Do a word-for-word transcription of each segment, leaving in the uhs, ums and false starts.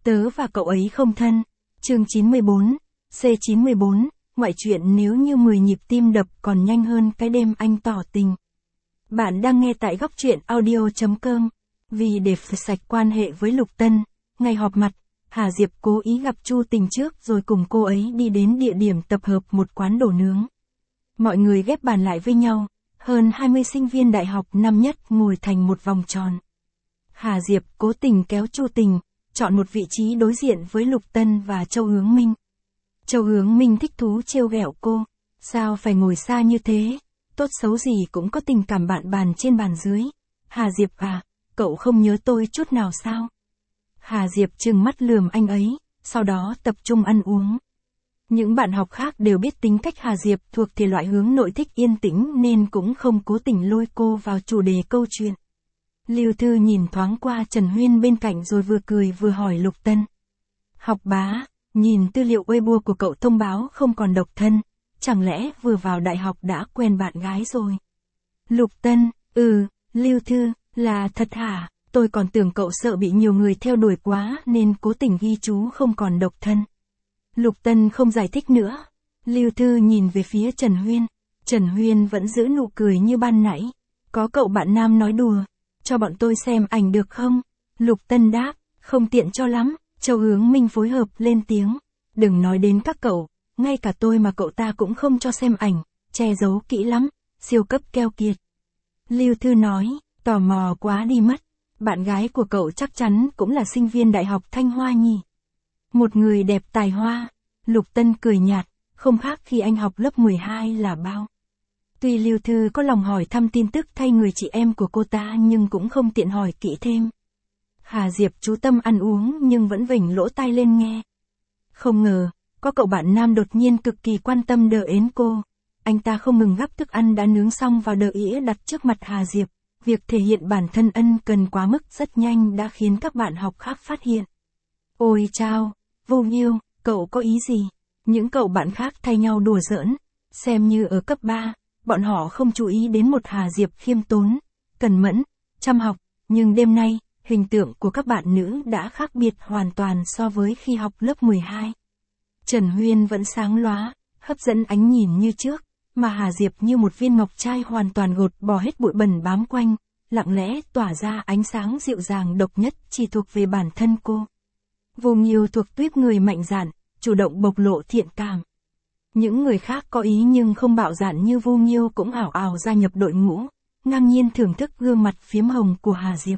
Tớ và cậu ấy không thân. Chương chín mươi bốn, C chín mươi bốn, ngoại truyện nếu như mười nhịp tim đập còn nhanh hơn cái đêm anh tỏ tình. Bạn đang nghe tại góc truyện audio chấm com. Vì để phủi sạch quan hệ với Lục Tân, ngày họp mặt, Hà Diệp cố ý gặp Chu Tình trước rồi cùng cô ấy đi đến địa điểm tập hợp một quán đồ nướng. Mọi người ghép bàn lại với nhau, hơn hai mươi sinh viên đại học năm nhất ngồi thành một vòng tròn. Hà Diệp cố tình kéo Chu Tình, chọn một vị trí đối diện với Lục Tân và Châu Hướng Minh. Châu Hướng Minh thích thú trêu ghẹo cô, sao phải ngồi xa như thế, tốt xấu gì cũng có tình cảm bạn bàn trên bàn dưới. Hà Diệp à, cậu không nhớ tôi chút nào sao? Hà Diệp trừng mắt lườm anh ấy, sau đó tập trung ăn uống. Những bạn học khác đều biết tính cách Hà Diệp thuộc thể loại hướng nội thích yên tĩnh nên cũng không cố tình lôi cô vào chủ đề câu chuyện. Lưu Thư nhìn thoáng qua Trần Huyên bên cạnh rồi vừa cười vừa hỏi Lục Tân. Học bá, nhìn tư liệu Weibo của cậu thông báo không còn độc thân, chẳng lẽ vừa vào đại học đã quen bạn gái rồi? Lục Tân, ừ, Lưu Thư, là thật hả? Tôi còn tưởng cậu sợ bị nhiều người theo đuổi quá nên cố tình ghi chú không còn độc thân. Lục Tân không giải thích nữa. Lưu Thư nhìn về phía Trần Huyên. Trần Huyên vẫn giữ nụ cười như ban nãy. Có cậu bạn nam nói đùa. Cho bọn tôi xem ảnh được không? Lục Tân đáp, không tiện cho lắm. Châu Hướng Minh phối hợp lên tiếng. Đừng nói đến các cậu, ngay cả tôi mà cậu ta cũng không cho xem ảnh, che giấu kỹ lắm, siêu cấp keo kiệt. Lưu Thư nói, tò mò quá đi mất. Bạn gái của cậu chắc chắn cũng là sinh viên đại học Thanh Hoa nhỉ? Một người đẹp tài hoa. Lục Tân cười nhạt, không khác khi anh học lớp mười hai là bao. Tuy Lưu Thư có lòng hỏi thăm tin tức thay người chị em của cô ta nhưng cũng không tiện hỏi kỹ thêm. Hà Diệp chú tâm ăn uống nhưng vẫn vểnh lỗ tai lên nghe. Không ngờ, có cậu bạn nam đột nhiên cực kỳ quan tâm đờ ến cô. Anh ta không ngừng gắp thức ăn đã nướng xong vào đờ ĩa đặt trước mặt Hà Diệp. Việc thể hiện bản thân ân cần quá mức rất nhanh đã khiến các bạn học khác phát hiện. Ôi chao, Vô Nghiêu, cậu có ý gì? Những cậu bạn khác thay nhau đùa giỡn. Xem như ở cấp ba, bọn họ không chú ý đến một Hà Diệp khiêm tốn, cần mẫn, chăm học. Nhưng đêm nay, hình tượng của các bạn nữ đã khác biệt hoàn toàn so với khi học lớp mười hai. Trần Huyên vẫn sáng lóa, hấp dẫn ánh nhìn như trước, mà Hà Diệp như một viên ngọc trai hoàn toàn gột bỏ hết bụi bẩn bám quanh, lặng lẽ tỏa ra ánh sáng dịu dàng độc nhất chỉ thuộc về bản thân cô. Vô Nghiêu thuộc tuýp người mạnh dạn, chủ động bộc lộ thiện cảm. Những người khác có ý nhưng không bạo dạn như Vô Nghiêu cũng ảo ảo gia nhập đội ngũ, ngang nhiên thưởng thức gương mặt phiếm hồng của Hà Diệp.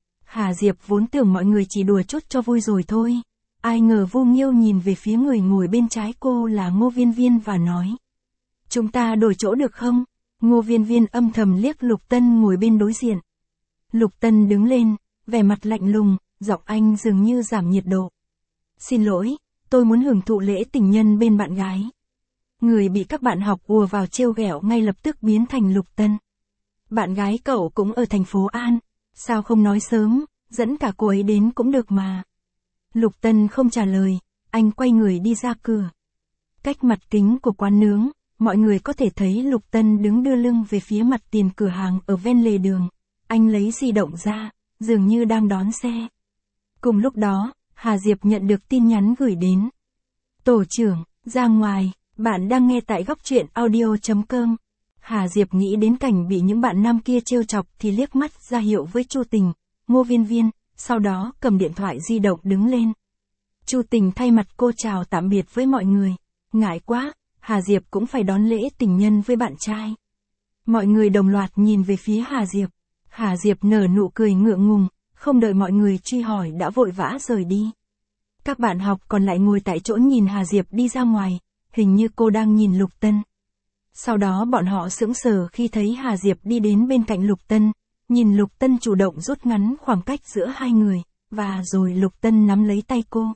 Hà Diệp vốn tưởng mọi người chỉ đùa chút cho vui rồi thôi. Ai ngờ Vô Nghiêu nhìn về phía người ngồi bên trái cô là Ngô Viên Viên và nói. Chúng ta đổi chỗ được không? Ngô Viên Viên âm thầm liếc Lục Tân ngồi bên đối diện. Lục Tân đứng lên, vẻ mặt lạnh lùng, giọng anh dường như giảm nhiệt độ. Xin lỗi, tôi muốn hưởng thụ lễ tình nhân bên bạn gái. Người bị các bạn học ùa vào trêu ghẹo ngay lập tức biến thành Lục Tân. Bạn gái cậu cũng ở thành phố An, sao không nói sớm, dẫn cả cô ấy đến cũng được mà. Lục Tân không trả lời, anh quay người đi ra cửa. Cách mặt kính của quán nướng, mọi người có thể thấy Lục Tân đứng đưa lưng về phía mặt tiền cửa hàng ở ven lề đường. Anh lấy di động ra, dường như đang đón xe. Cùng lúc đó, Hà Diệp nhận được tin nhắn gửi đến. Tổ trưởng, ra ngoài, bạn đang nghe tại góc truyện audio chấm com. Hà Diệp nghĩ đến cảnh bị những bạn nam kia trêu chọc thì liếc mắt ra hiệu với Chu Tình, Ngô Viên Viên, sau đó cầm điện thoại di động đứng lên. Chu Tình thay mặt cô chào tạm biệt với mọi người. Ngại quá, Hà Diệp cũng phải đón lễ tình nhân với bạn trai. Mọi người đồng loạt nhìn về phía Hà Diệp. Hà Diệp nở nụ cười ngượng ngùng, không đợi mọi người truy hỏi đã vội vã rời đi. Các bạn học còn lại ngồi tại chỗ nhìn Hà Diệp đi ra ngoài, hình như cô đang nhìn Lục Tân. Sau đó bọn họ sững sờ khi thấy Hà Diệp đi đến bên cạnh Lục Tân, nhìn Lục Tân chủ động rút ngắn khoảng cách giữa hai người, và rồi Lục Tân nắm lấy tay cô.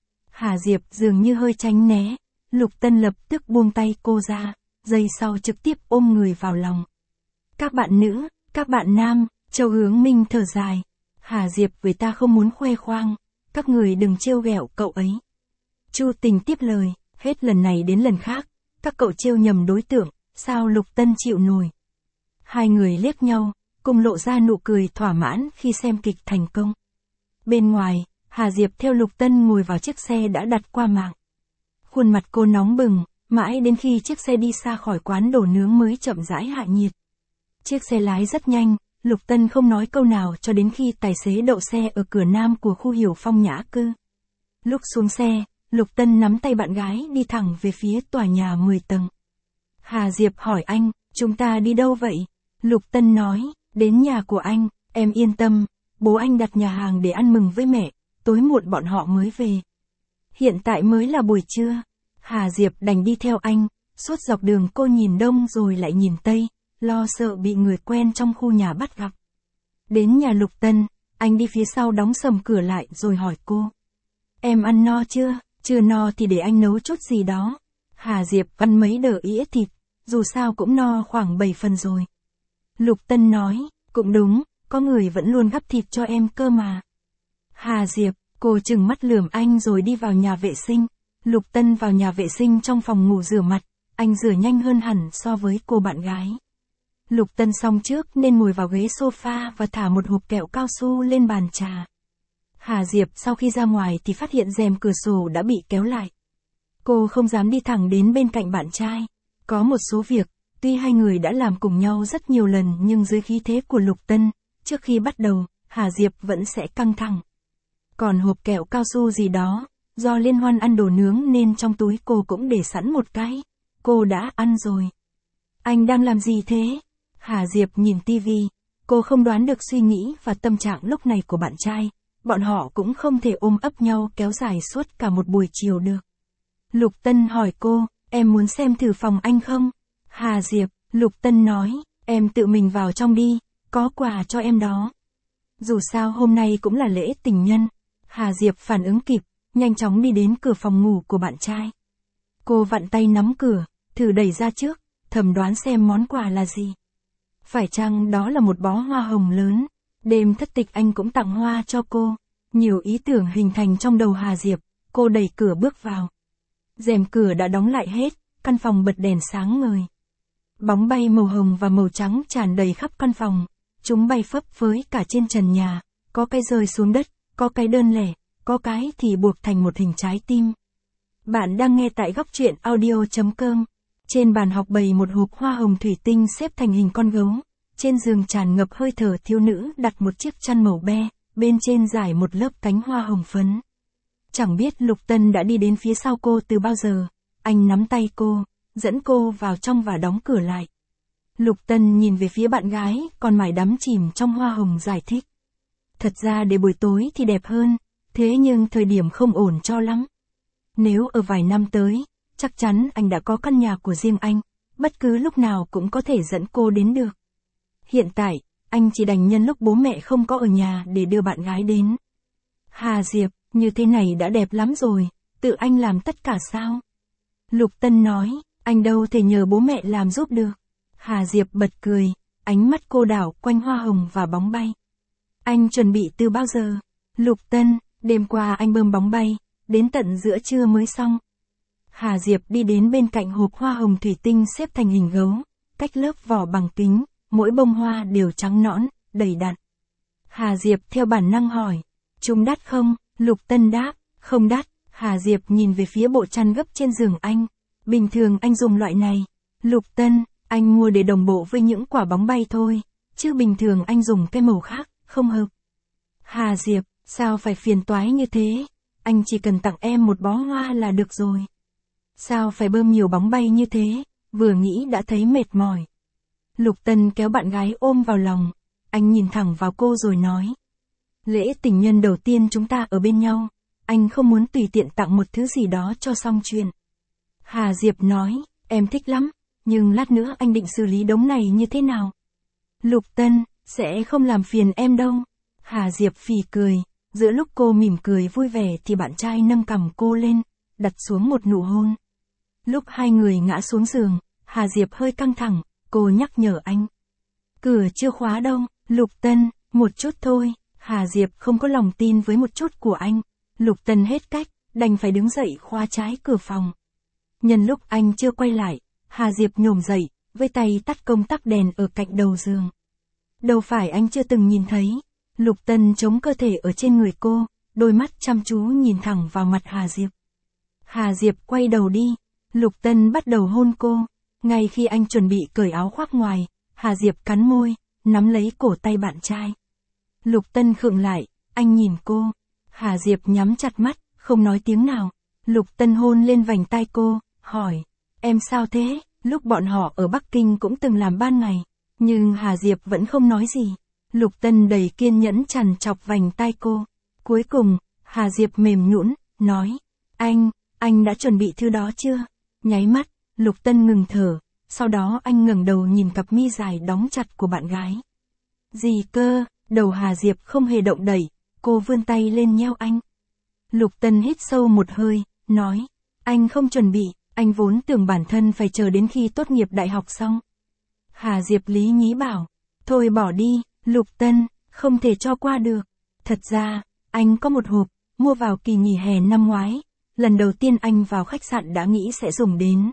Hà Diệp dường như hơi tránh né, Lục Tân lập tức buông tay cô ra, giây sau trực tiếp ôm người vào lòng. Các bạn nữ, các bạn nam, Châu Hướng Minh thở dài. Hà Diệp với ta không muốn khoe khoang, các người đừng trêu ghẹo cậu ấy. Chu Tình tiếp lời, hết lần này đến lần khác, các cậu trêu nhầm đối tượng, sao Lục Tân chịu nổi. Hai người liếc nhau, cùng lộ ra nụ cười thỏa mãn khi xem kịch thành công. Bên ngoài, Hà Diệp theo Lục Tân ngồi vào chiếc xe đã đặt qua mạng. Khuôn mặt cô nóng bừng, mãi đến khi chiếc xe đi xa khỏi quán đồ nướng mới chậm rãi hạ nhiệt. Chiếc xe lái rất nhanh, Lục Tân không nói câu nào cho đến khi tài xế đậu xe ở cửa nam của khu Hiểu Phong nhã cư. Lúc xuống xe, Lục Tân nắm tay bạn gái đi thẳng về phía tòa nhà mười tầng. Hà Diệp hỏi anh, chúng ta đi đâu vậy? Lục Tân nói, đến nhà của anh, em yên tâm, bố anh đặt nhà hàng để ăn mừng với mẹ, tối muộn bọn họ mới về. Hiện tại mới là buổi trưa. Hà Diệp đành đi theo anh, suốt dọc đường cô nhìn đông rồi lại nhìn tây, lo sợ bị người quen trong khu nhà bắt gặp. Đến nhà Lục Tân, anh đi phía sau đóng sầm cửa lại rồi hỏi cô. Em ăn no chưa? Chưa no thì để anh nấu chút gì đó. Hà Diệp ăn mấy đỡ ĩa thịt, dù sao cũng no khoảng bảy phần rồi. Lục Tân nói, cũng đúng, có người vẫn luôn gắp thịt cho em cơ mà. Hà Diệp, cô chừng mắt lườm anh rồi đi vào nhà vệ sinh. Lục Tân vào nhà vệ sinh trong phòng ngủ rửa mặt, anh rửa nhanh hơn hẳn so với cô bạn gái. Lục Tân xong trước nên ngồi vào ghế sofa và thả một hộp kẹo cao su lên bàn trà. Hà Diệp sau khi ra ngoài thì phát hiện rèm cửa sổ đã bị kéo lại. Cô không dám đi thẳng đến bên cạnh bạn trai. Có một số việc, tuy hai người đã làm cùng nhau rất nhiều lần nhưng dưới khí thế của Lục Tân, trước khi bắt đầu, Hà Diệp vẫn sẽ căng thẳng. Còn hộp kẹo cao su gì đó, do liên hoan ăn đồ nướng nên trong túi cô cũng để sẵn một cái. Cô đã ăn rồi. Anh đang làm gì thế? Hà Diệp nhìn tivi. Cô không đoán được suy nghĩ và tâm trạng lúc này của bạn trai. Bọn họ cũng không thể ôm ấp nhau kéo dài suốt cả một buổi chiều được. Lục Tân hỏi cô, em muốn xem thử phòng anh không? Hà Diệp, Lục Tân nói, em tự mình vào trong đi, có quà cho em đó. Dù sao hôm nay cũng là lễ tình nhân. Hà Diệp phản ứng kịp, nhanh chóng đi đến cửa phòng ngủ của bạn trai. Cô vặn tay nắm cửa, thử đẩy ra trước, thầm đoán xem món quà là gì. Phải chăng đó là một bó hoa hồng lớn? Đêm thất tịch anh cũng tặng hoa cho cô. Nhiều ý tưởng hình thành trong đầu Hà Diệp, cô đẩy cửa bước vào. Rèm cửa đã đóng lại hết, căn phòng bật đèn sáng ngời. Bóng bay màu hồng và màu trắng tràn đầy khắp căn phòng. Chúng bay phấp phới cả trên trần nhà, có cái rơi xuống đất, có cái đơn lẻ, có cái thì buộc thành một hình trái tim. Bạn đang nghe tại góc truyện audio chấm com. Trên bàn học bày một hộp hoa hồng thủy tinh xếp thành hình con gấu. Trên giường tràn ngập hơi thở thiếu nữ đặt một chiếc chăn màu be, bên trên trải một lớp cánh hoa hồng phấn. Chẳng biết Lục Tân đã đi đến phía sau cô từ bao giờ. Anh nắm tay cô, dẫn cô vào trong và đóng cửa lại. Lục Tân nhìn về phía bạn gái, còn mải đắm chìm trong hoa hồng giải thích. Thật ra để buổi tối thì đẹp hơn, thế nhưng thời điểm không ổn cho lắm. Nếu ở vài năm tới, chắc chắn anh đã có căn nhà của riêng anh, bất cứ lúc nào cũng có thể dẫn cô đến được. Hiện tại, anh chỉ đành nhân lúc bố mẹ không có ở nhà để đưa bạn gái đến. Hà Diệp, như thế này đã đẹp lắm rồi, tự anh làm tất cả sao? Lục Tân nói, anh đâu thể nhờ bố mẹ làm giúp được. Hà Diệp bật cười, ánh mắt cô đảo quanh hoa hồng và bóng bay. Anh chuẩn bị từ bao giờ? Lục Tân, đêm qua anh bơm bóng bay, đến tận giữa trưa mới xong. Hà Diệp đi đến bên cạnh hộp hoa hồng thủy tinh xếp thành hình gấu, cách lớp vỏ bằng kính, mỗi bông hoa đều trắng nõn, đầy đặn. Hà Diệp theo bản năng hỏi, chúng đắt không? Lục Tân đáp, không đắt. Hà Diệp nhìn về phía bộ chăn gấp trên giường anh. Bình thường anh dùng loại này. Lục Tân, anh mua để đồng bộ với những quả bóng bay thôi, chứ bình thường anh dùng cái màu khác, không hợp. Hà Diệp, sao phải phiền toái như thế? Anh chỉ cần tặng em một bó hoa là được rồi. Sao phải bơm nhiều bóng bay như thế? Vừa nghĩ đã thấy mệt mỏi. Lục Tân kéo bạn gái ôm vào lòng. Anh nhìn thẳng vào cô rồi nói. Lễ tình nhân đầu tiên chúng ta ở bên nhau. Anh không muốn tùy tiện tặng một thứ gì đó cho xong chuyện. Hà Diệp nói, em thích lắm, nhưng lát nữa anh định xử lý đống này như thế nào? Lục Tân, sẽ không làm phiền em đâu. Hà Diệp phì cười, giữa lúc cô mỉm cười vui vẻ thì bạn trai nâng cằm cô lên, đặt xuống một nụ hôn. Lúc hai người ngã xuống giường, Hà Diệp hơi căng thẳng, cô nhắc nhở anh. Cửa chưa khóa đâu. Lục Tân, một chút thôi. Hà Diệp không có lòng tin với một chút của anh. Lục Tân hết cách, đành phải đứng dậy khóa trái cửa phòng. Nhân lúc anh chưa quay lại, Hà Diệp nhổm dậy, với tay tắt công tắc đèn ở cạnh đầu giường. Đâu phải anh chưa từng nhìn thấy. Lục Tân chống cơ thể ở trên người cô, đôi mắt chăm chú nhìn thẳng vào mặt Hà Diệp. Hà Diệp quay đầu đi, Lục Tân bắt đầu hôn cô. Ngay khi anh chuẩn bị cởi áo khoác ngoài, Hà Diệp cắn môi, nắm lấy cổ tay bạn trai. Lục Tân khựng lại, anh nhìn cô. Hà Diệp nhắm chặt mắt, không nói tiếng nào. Lục Tân hôn lên vành tai cô, hỏi, em sao thế? Lúc bọn họ ở Bắc Kinh cũng từng làm ban ngày. Nhưng Hà Diệp vẫn không nói gì. Lục Tân đầy kiên nhẫn chằn chọc vành tai cô. Cuối cùng, Hà Diệp mềm nhũn, nói, anh, anh đã chuẩn bị thứ đó chưa? Nháy mắt, Lục Tân ngừng thở, sau đó anh ngẩng đầu nhìn cặp mi dài đóng chặt của bạn gái. Gì cơ? Đầu Hà Diệp không hề động đậy, cô vươn tay lên nheo anh. Lục Tân hít sâu một hơi, nói, anh không chuẩn bị, anh vốn tưởng bản thân phải chờ đến khi tốt nghiệp đại học xong. Hà Diệp lý nhí bảo, thôi bỏ đi, Lục Tân, không thể cho qua được. Thật ra, anh có một hộp, mua vào kỳ nghỉ hè năm ngoái, lần đầu tiên anh vào khách sạn đã nghĩ sẽ dùng đến.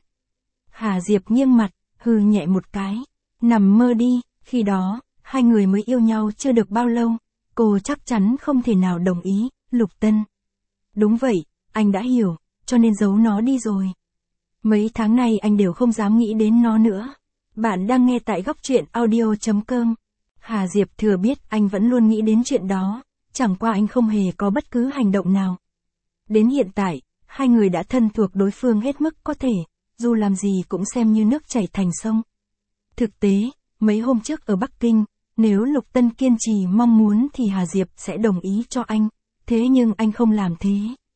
Hà Diệp nghiêng mặt, hừ nhẹ một cái, nằm mơ đi, khi đó, hai người mới yêu nhau chưa được bao lâu, cô chắc chắn không thể nào đồng ý, Lục Tân. Đúng vậy, anh đã hiểu, cho nên giấu nó đi rồi. Mấy tháng nay anh đều không dám nghĩ đến nó nữa. Bạn đang nghe tại góc truyện audio chấm com. Hà Diệp thừa biết anh vẫn luôn nghĩ đến chuyện đó, chẳng qua anh không hề có bất cứ hành động nào. Đến hiện tại, hai người đã thân thuộc đối phương hết mức có thể, dù làm gì cũng xem như nước chảy thành sông. Thực tế, mấy hôm trước ở Bắc Kinh, nếu Lục Tân kiên trì mong muốn thì Hà Diệp sẽ đồng ý cho anh, thế nhưng anh không làm thế.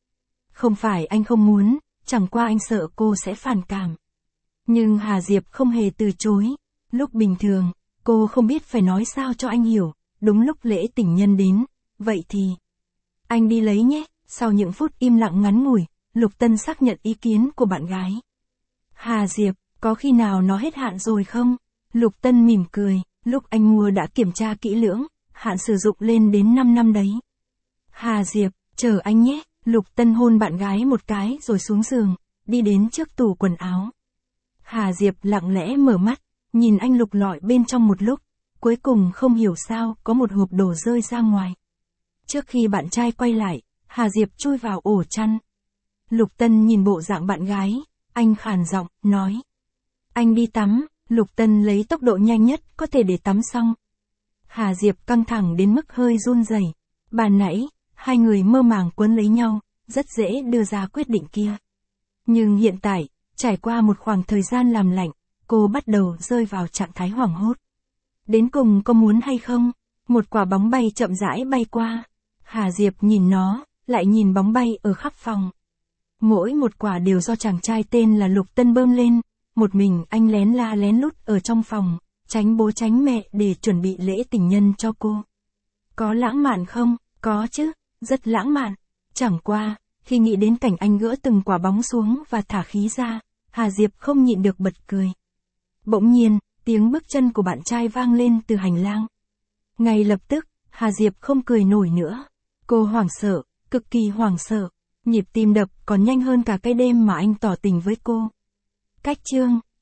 Không phải anh không muốn, chẳng qua anh sợ cô sẽ phản cảm. Nhưng Hà Diệp không hề từ chối. Lúc bình thường, cô không biết phải nói sao cho anh hiểu, đúng lúc lễ tình nhân đến, vậy thì anh đi lấy nhé. Sau những phút im lặng ngắn ngủi, Lục Tân xác nhận ý kiến của bạn gái. Hà Diệp, có khi nào nó hết hạn rồi không? Lục Tân mỉm cười, lúc anh mua đã kiểm tra kỹ lưỡng, hạn sử dụng lên đến năm năm đấy. Hà Diệp, chờ anh nhé. Lục Tân hôn bạn gái một cái rồi xuống giường, đi đến trước tủ quần áo. Hà Diệp lặng lẽ mở mắt, nhìn anh lục lọi bên trong một lúc, cuối cùng không hiểu sao có một hộp đồ rơi ra ngoài. Trước khi bạn trai quay lại, Hà Diệp chui vào ổ chăn. Lục Tân nhìn bộ dạng bạn gái, anh khàn giọng, nói. Anh đi tắm. Lục Tân lấy tốc độ nhanh nhất có thể để tắm xong. Hà Diệp căng thẳng đến mức hơi run rẩy. Ban nãy, hai người mơ màng quấn lấy nhau, rất dễ đưa ra quyết định kia. Nhưng hiện tại, trải qua một khoảng thời gian làm lạnh, cô bắt đầu rơi vào trạng thái hoảng hốt. Đến cùng có muốn hay không? Một quả bóng bay chậm rãi bay qua. Hà Diệp nhìn nó, lại nhìn bóng bay ở khắp phòng. Mỗi một quả đều do chàng trai tên là Lục Tân bơm lên, một mình anh lén la lén lút ở trong phòng, tránh bố tránh mẹ để chuẩn bị lễ tình nhân cho cô. Có lãng mạn không? Có chứ, rất lãng mạn. Chẳng qua, khi nghĩ đến cảnh anh gỡ từng quả bóng xuống và thả khí ra, Hà Diệp không nhịn được bật cười. Bỗng nhiên, tiếng bước chân của bạn trai vang lên từ hành lang. Ngay lập tức, Hà Diệp không cười nổi nữa. Cô hoảng sợ, cực kỳ hoảng sợ. Nhịp tim đập còn nhanh hơn cả cái đêm mà anh tỏ tình với cô. Cách chương